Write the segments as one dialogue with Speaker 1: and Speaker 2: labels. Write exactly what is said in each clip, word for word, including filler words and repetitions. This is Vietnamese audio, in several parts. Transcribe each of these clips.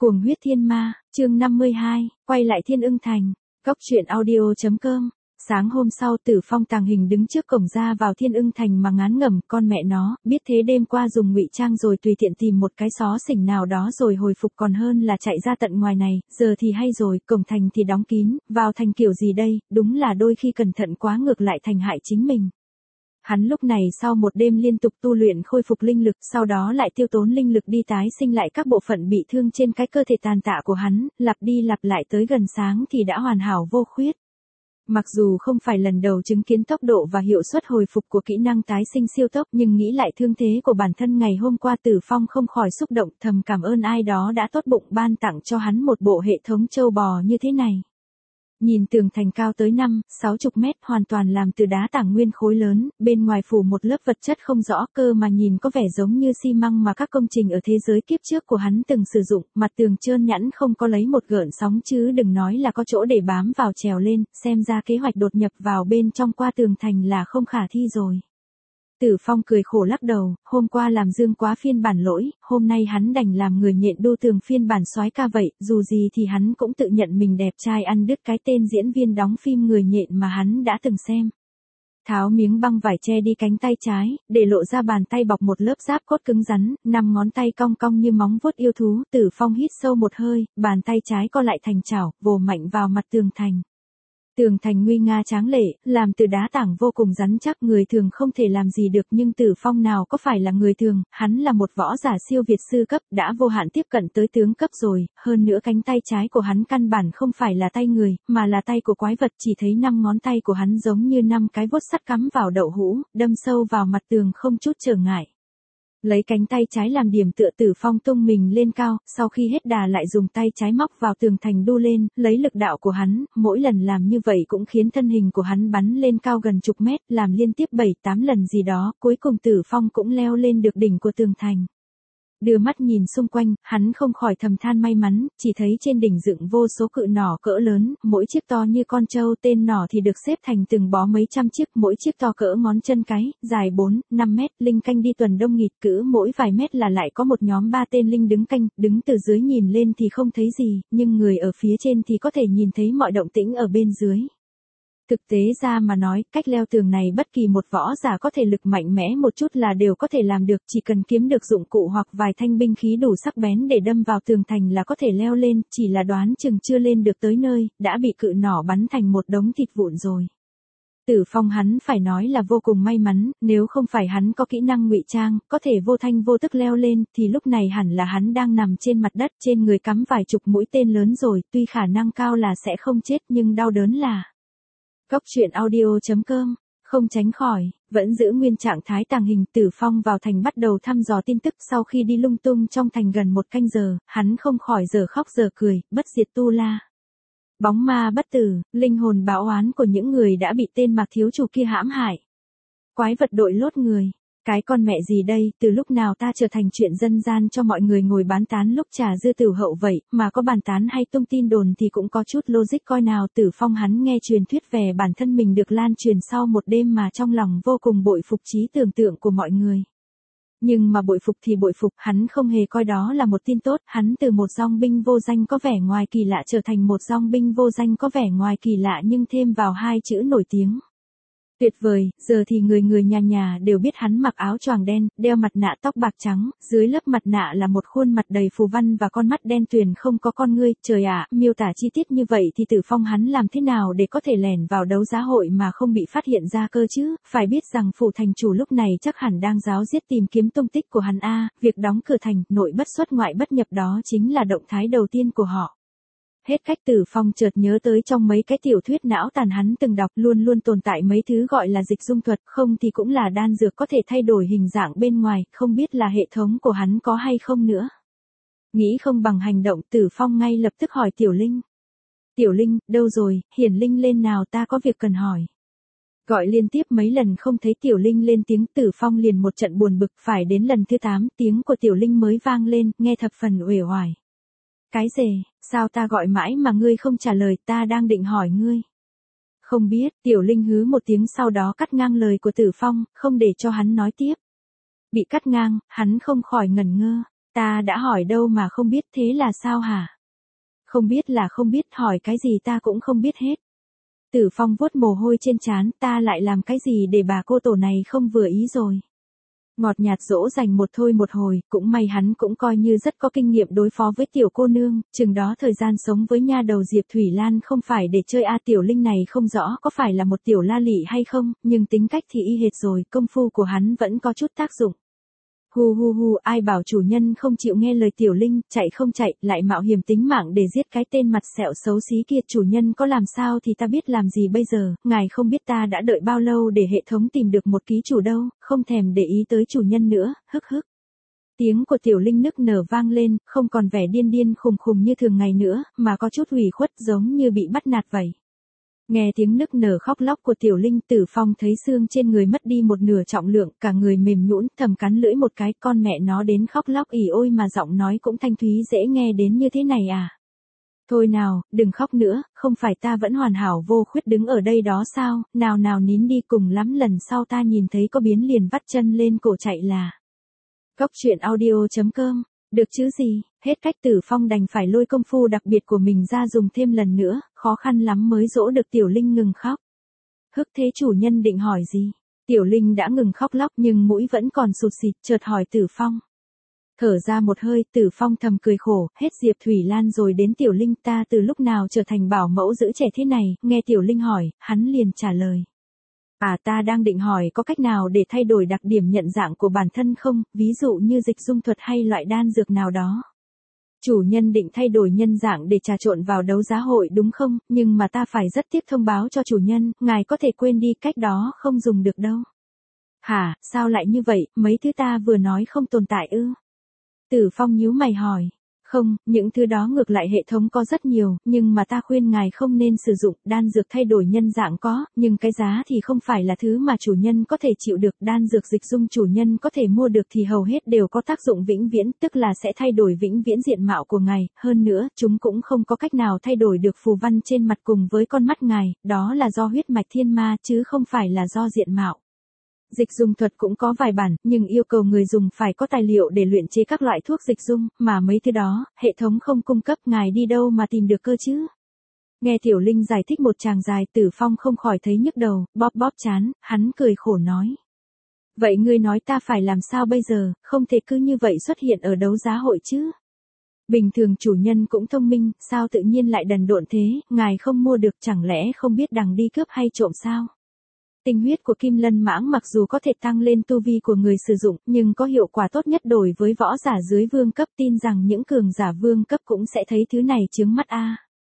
Speaker 1: Cuồng huyết thiên ma, chương năm mươi hai, quay lại Thiên Ưng Thành. Góc truyện audio chấm com. Sáng hôm sau Tử Phong tàng hình đứng trước cổng ra vào Thiên Ưng Thành mà ngán ngẩm, con mẹ nó, biết thế đêm qua dùng ngụy trang rồi tùy tiện tìm một cái xó xỉnh nào đó rồi hồi phục còn hơn là chạy ra tận ngoài này, giờ thì hay rồi, cổng thành thì đóng kín, vào thành kiểu gì đây, đúng là đôi khi cẩn thận quá ngược lại thành hại chính mình. Hắn lúc này sau một đêm liên tục tu luyện khôi phục linh lực, sau đó lại tiêu tốn linh lực đi tái sinh lại các bộ phận bị thương trên cái cơ thể tàn tạ của hắn, lặp đi lặp lại tới gần sáng thì đã hoàn hảo vô khuyết. Mặc dù không phải lần đầu chứng kiến tốc độ và hiệu suất hồi phục của kỹ năng tái sinh siêu tốc, nhưng nghĩ lại thương thế của bản thân ngày hôm qua, Tử Phong không khỏi xúc động, thầm cảm ơn ai đó đã tốt bụng ban tặng cho hắn một bộ hệ thống châu bò như thế này. Nhìn tường thành cao tới năm, sáu chục mét hoàn toàn làm từ đá tảng nguyên khối lớn, bên ngoài phủ một lớp vật chất không rõ, cơ mà nhìn có vẻ giống như xi măng mà các công trình ở thế giới kiếp trước của hắn từng sử dụng, mặt tường trơn nhẵn không có lấy một gợn sóng chứ đừng nói là có chỗ để bám vào trèo lên, xem ra kế hoạch đột nhập vào bên trong qua tường thành là không khả thi rồi. Tử Phong cười khổ lắc đầu, hôm qua làm dương quá phiên bản lỗi, hôm nay hắn đành làm người nhện đô tường phiên bản soái ca vậy, dù gì thì hắn cũng tự nhận mình đẹp trai ăn đứt cái tên diễn viên đóng phim người nhện mà hắn đã từng xem. Tháo miếng băng vải che đi cánh tay trái, để lộ ra bàn tay bọc một lớp giáp cốt cứng rắn, năm ngón tay cong cong như móng vuốt yêu thú, Tử Phong hít sâu một hơi, bàn tay trái co lại thành chảo, vồ mạnh vào mặt tường thành. Tường thành nguy nga tráng lệ, làm từ đá tảng vô cùng rắn chắc, người thường không thể làm gì được, nhưng Tử Phong nào có phải là người thường, hắn là một võ giả siêu việt sư cấp, đã vô hạn tiếp cận tới tướng cấp rồi, hơn nữa cánh tay trái của hắn căn bản không phải là tay người, mà là tay của quái vật, chỉ thấy năm ngón tay của hắn giống như năm cái vuốt sắt cắm vào đậu hũ, đâm sâu vào mặt tường không chút trở ngại. Lấy cánh tay trái làm điểm tựa, Tử Phong tung mình lên cao, sau khi hết đà lại dùng tay trái móc vào tường thành đu lên, lấy lực đạo của hắn, mỗi lần làm như vậy cũng khiến thân hình của hắn bắn lên cao gần chục mét, làm liên tiếp bảy tám lần gì đó, cuối cùng Tử Phong cũng leo lên được đỉnh của tường thành. Đưa mắt nhìn xung quanh, hắn không khỏi thầm than may mắn, chỉ thấy trên đỉnh dựng vô số cự nỏ cỡ lớn, mỗi chiếc to như con trâu, tên nỏ thì được xếp thành từng bó mấy trăm chiếc, mỗi chiếc to cỡ ngón chân cái, dài bốn, năm mét, linh canh đi tuần đông nghịt, cứ mỗi vài mét là lại có một nhóm ba tên linh đứng canh, đứng từ dưới nhìn lên thì không thấy gì, nhưng người ở phía trên thì có thể nhìn thấy mọi động tĩnh ở bên dưới. Thực tế ra mà nói, cách leo tường này bất kỳ một võ giả có thể lực mạnh mẽ một chút là đều có thể làm được, chỉ cần kiếm được dụng cụ hoặc vài thanh binh khí đủ sắc bén để đâm vào tường thành là có thể leo lên, chỉ là đoán chừng chưa lên được tới nơi, đã bị cự nỏ bắn thành một đống thịt vụn rồi. Tử Phong hắn phải nói là vô cùng may mắn, nếu không phải hắn có kỹ năng ngụy trang, có thể vô thanh vô tức leo lên, thì lúc này hẳn là hắn đang nằm trên mặt đất, trên người cắm vài chục mũi tên lớn rồi, tuy khả năng cao là sẽ không chết nhưng đau đớn là. Góc truyện audio chấm com, không tránh khỏi, vẫn giữ nguyên trạng thái tàng hình, Tử Phong vào thành bắt đầu thăm dò tin tức, sau khi đi lung tung trong thành gần một canh giờ, hắn không khỏi giờ khóc giờ cười, bất diệt tu la. Bóng ma bất tử, linh hồn bão oán của những người đã bị tên Mạc thiếu chủ kia hãm hại. Quái vật đội lốt người. Cái con mẹ gì đây, từ lúc nào ta trở thành chuyện dân gian cho mọi người ngồi bán tán lúc trà dư tử hậu vậy, mà có bàn tán hay tung tin đồn thì cũng có chút logic coi nào. Tử Phong hắn nghe truyền thuyết về bản thân mình được lan truyền sau một đêm mà trong lòng vô cùng bội phục trí tưởng tượng của mọi người. Nhưng mà bội phục thì bội phục, hắn không hề coi đó là một tin tốt, hắn từ một dòng binh vô danh có vẻ ngoài kỳ lạ trở thành một dòng binh vô danh có vẻ ngoài kỳ lạ nhưng thêm vào hai chữ nổi tiếng. Tuyệt vời, giờ thì người người nhà nhà đều biết hắn mặc áo choàng đen, đeo mặt nạ tóc bạc trắng, dưới lớp mặt nạ là một khuôn mặt đầy phù văn và con mắt đen tuyền không có con ngươi, trời ạ, miêu tả chi tiết như vậy thì Tử Phong hắn làm thế nào để có thể lẻn vào đấu giá hội mà không bị phát hiện ra cơ chứ, phải biết rằng phủ thành chủ lúc này chắc hẳn đang ráo riết tìm kiếm tung tích của hắn a, việc đóng cửa thành, nội bất xuất ngoại bất nhập đó chính là động thái đầu tiên của họ. Hết cách, Tử Phong chợt nhớ tới trong mấy cái tiểu thuyết não tàn hắn từng đọc luôn luôn tồn tại mấy thứ gọi là dịch dung thuật, không thì cũng là đan dược có thể thay đổi hình dạng bên ngoài, không biết là hệ thống của hắn có hay không nữa. Nghĩ không bằng hành động, Tử Phong ngay lập tức hỏi Tiểu Linh. Tiểu Linh, đâu rồi, hiển linh lên nào, ta có việc cần hỏi. Gọi liên tiếp mấy lần không thấy Tiểu Linh lên tiếng, Tử Phong liền một trận buồn bực, phải đến lần thứ tám tiếng của Tiểu Linh mới vang lên, nghe thập phần uể oải. Cái gì, sao ta gọi mãi mà ngươi không trả lời, ta đang định hỏi ngươi. Không biết, Tiểu Linh hứ một tiếng sau đó cắt ngang lời của Tử Phong, không để cho hắn nói tiếp. Bị cắt ngang, hắn không khỏi ngẩn ngơ. Ta đã hỏi đâu mà không biết, thế là sao hả? Không biết là không biết, hỏi cái gì ta cũng không biết hết. Tử Phong vuốt mồ hôi trên trán, ta lại làm cái gì để bà cô tổ này không vừa ý rồi. Ngọt nhạt dỗ dành một thôi một hồi, cũng may hắn cũng coi như rất có kinh nghiệm đối phó với tiểu cô nương, chừng đó thời gian sống với nha đầu Diệp Thủy Lan không phải để chơi a. Tiểu Linh này không rõ có phải là một tiểu la lị hay không, nhưng tính cách thì y hệt rồi, công phu của hắn vẫn có chút tác dụng. Hu hu hu, ai bảo chủ nhân không chịu nghe lời Tiểu Linh, chạy không chạy, lại mạo hiểm tính mạng để giết cái tên mặt sẹo xấu xí kia. Chủ nhân có làm sao thì ta biết làm gì bây giờ, ngài không biết ta đã đợi bao lâu để hệ thống tìm được một ký chủ đâu, không thèm để ý tới chủ nhân nữa, hức hức. Tiếng của Tiểu Linh nức nở vang lên, không còn vẻ điên điên khùng khùng như thường ngày nữa, mà có chút ủy khuất giống như bị bắt nạt vậy. Nghe tiếng nức nở khóc lóc của Tiểu Linh, Tử Phong thấy xương trên người mất đi một nửa trọng lượng, cả người mềm nhũn, thầm cắn lưỡi một cái, con mẹ nó đến khóc lóc ỉ ôi mà giọng nói cũng thanh thúy dễ nghe đến như thế này à. Thôi nào, đừng khóc nữa, không phải ta vẫn hoàn hảo vô khuyết đứng ở đây đó sao, nào nào nín đi, cùng lắm lần sau ta nhìn thấy có biến liền vắt chân lên cổ chạy là. Cóc truyện audio chấm com. Được chứ gì, hết cách. Tử Phong đành phải lôi công phu đặc biệt của mình ra dùng thêm lần nữa, khó khăn lắm mới dỗ được Tiểu Linh ngừng khóc. Hức, thế chủ nhân định hỏi gì? Tiểu Linh đã ngừng khóc lóc nhưng mũi vẫn còn sụt xịt, chợt hỏi Tử Phong. Thở ra một hơi, Tử Phong thầm cười khổ, hết Diệp Thủy Lan rồi đến Tiểu Linh, ta từ lúc nào trở thành bảo mẫu giữ trẻ thế này. Nghe Tiểu Linh hỏi, hắn liền trả lời. À, ta đang định hỏi có cách nào để thay đổi đặc điểm nhận dạng của bản thân không, ví dụ như dịch dung thuật hay loại đan dược nào đó. Chủ nhân định thay đổi nhân dạng để trà trộn vào đấu giá hội đúng không, nhưng mà ta phải rất tiếc thông báo cho chủ nhân, ngài có thể quên đi, cách đó không dùng được đâu. Hả, sao lại như vậy, mấy thứ ta vừa nói không tồn tại ư? Tử Phong nhíu mày hỏi. Không, những thứ đó ngược lại hệ thống có rất nhiều, nhưng mà ta khuyên ngài không nên sử dụng. Đan dược thay đổi nhân dạng có, nhưng cái giá thì không phải là thứ mà chủ nhân có thể chịu được. Đan dược dịch dung chủ nhân có thể mua được thì hầu hết đều có tác dụng vĩnh viễn, tức là sẽ thay đổi vĩnh viễn diện mạo của ngài. Hơn nữa, chúng cũng không có cách nào thay đổi được phù văn trên mặt cùng với con mắt ngài, đó là do huyết mạch thiên ma chứ không phải là do diện mạo. Dịch dung thuật cũng có vài bản, nhưng yêu cầu người dùng phải có tài liệu để luyện chế các loại thuốc dịch dung, mà mấy thứ đó, hệ thống không cung cấp, ngài đi đâu mà tìm được cơ chứ? Nghe Tiểu Linh giải thích một tràng dài, Tử Phong không khỏi thấy nhức đầu, bóp bóp chán, hắn cười khổ nói. Vậy ngươi nói ta phải làm sao bây giờ, không thể cứ như vậy xuất hiện ở đấu giá hội chứ? Bình thường chủ nhân cũng thông minh, sao tự nhiên lại đần độn thế, ngài không mua được chẳng lẽ không biết đằng đi cướp hay trộm sao? Tinh huyết của Kim Lân Mãng mặc dù có thể tăng lên tu vi của người sử dụng, nhưng có hiệu quả tốt nhất đối với võ giả dưới vương cấp, tin rằng những cường giả vương cấp cũng sẽ thấy thứ này chướng mắt a.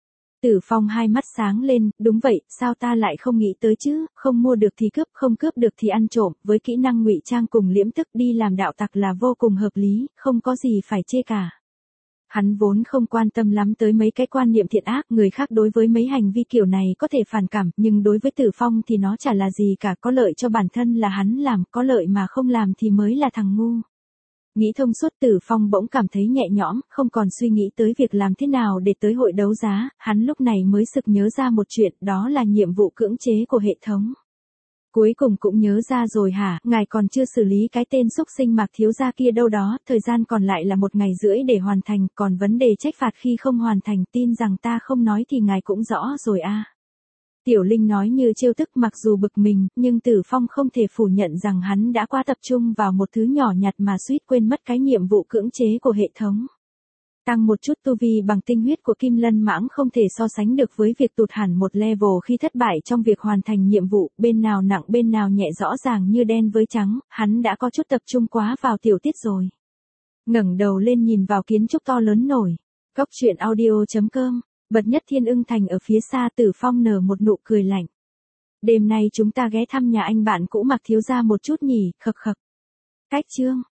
Speaker 1: Tử Phong hai mắt sáng lên, đúng vậy, sao ta lại không nghĩ tới chứ, không mua được thì cướp, không cướp được thì ăn trộm, với kỹ năng ngụy trang cùng liễm tức đi làm đạo tặc là vô cùng hợp lý, không có gì phải chê cả. Hắn vốn không quan tâm lắm tới mấy cái quan niệm thiện ác, người khác đối với mấy hành vi kiểu này có thể phản cảm, nhưng đối với Tử Phong thì nó chả là gì cả, có lợi cho bản thân là hắn làm, có lợi mà không làm thì mới là thằng ngu. Nghĩ thông suốt, Tử Phong bỗng cảm thấy nhẹ nhõm, không còn suy nghĩ tới việc làm thế nào để tới hội đấu giá, hắn lúc này mới sực nhớ ra một chuyện, đó là nhiệm vụ cưỡng chế của hệ thống. Cuối cùng cũng nhớ ra rồi hả, ngài còn chưa xử lý cái tên xúc sinh Mạc thiếu gia kia đâu đó, thời gian còn lại là một ngày rưỡi để hoàn thành, còn vấn đề trách phạt khi không hoàn thành, tin rằng ta không nói thì ngài cũng rõ rồi a. Tiểu Linh nói như trêu tức, mặc dù bực mình, nhưng Tử Phong không thể phủ nhận rằng hắn đã quá tập trung vào một thứ nhỏ nhặt mà suýt quên mất cái nhiệm vụ cưỡng chế của hệ thống. Tăng một chút tu vi bằng tinh huyết của Kim Lân Mãng không thể so sánh được với việc tụt hẳn một level khi thất bại trong việc hoàn thành nhiệm vụ, bên nào nặng bên nào nhẹ rõ ràng như đen với trắng, hắn đã có chút tập trung quá vào tiểu tiết rồi. Ngẩng đầu lên nhìn vào kiến trúc to lớn nổi. Cóc truyện audio chấm com, bật nhất Thiên Ưng Thành ở phía xa. Tử Phong nở một nụ cười lạnh. Đêm nay chúng ta ghé thăm nhà anh bạn cũ Mạc thiếu gia một chút nhỉ, khập khập. Cách chương.